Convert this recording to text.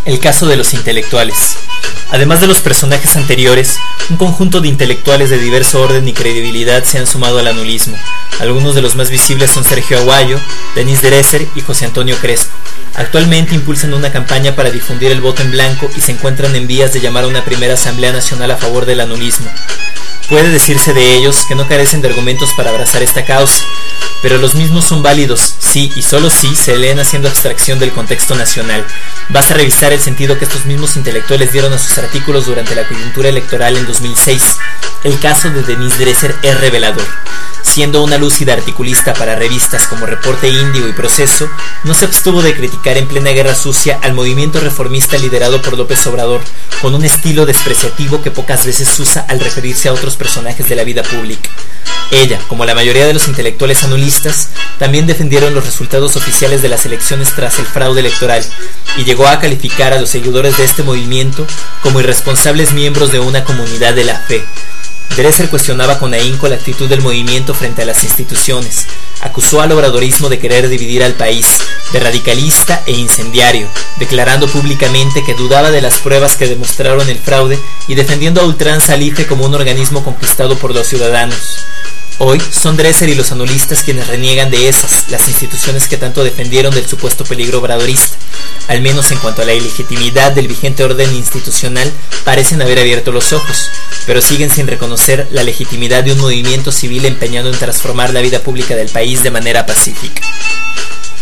El caso de los intelectuales. Además de los personajes anteriores, un conjunto de intelectuales de diverso orden y credibilidad se han sumado al anulismo. Algunos de los más visibles son Sergio Aguayo, Denis Dresser y José Antonio Crespo. Actualmente impulsan una campaña para difundir el voto en blanco y se encuentran en vías de llamar a una primera asamblea nacional a favor del anulismo. Puede decirse de ellos que no carecen de argumentos para abrazar esta causa, pero los mismos son válidos si y solo si se leen haciendo abstracción del contexto nacional. Basta revisar el sentido que estos mismos intelectuales dieron a sus artículos durante la coyuntura electoral en 2006. El caso de Denis Dresser es revelador. Siendo una lúcida articulista para revistas como Reporte Índigo y Proceso, no se abstuvo de criticar en plena guerra sucia al movimiento reformista liderado por López Obrador, con un estilo despreciativo que pocas veces usa al referirse a otros personajes de la vida pública. Ella, como la mayoría de los intelectuales anulistas, también defendieron los resultados oficiales de las elecciones tras el fraude electoral, y llegó a calificar a los seguidores de este movimiento como irresponsables miembros de una comunidad de la fe. Dresser cuestionaba con ahínco la actitud del movimiento frente a las instituciones, acusó al obradorismo de querer dividir al país, de radicalista e incendiario, declarando públicamente que dudaba de las pruebas que demostraron el fraude y defendiendo a ultranza al IFE como un organismo conquistado por los ciudadanos. Hoy son Dresser y los anulistas quienes reniegan de esas, las instituciones que tanto defendieron del supuesto peligro obradorista. Al menos en cuanto a la ilegitimidad del vigente orden institucional, parecen haber abierto los ojos, pero siguen sin reconocer la legitimidad de un movimiento civil empeñado en transformar la vida pública del país de manera pacífica.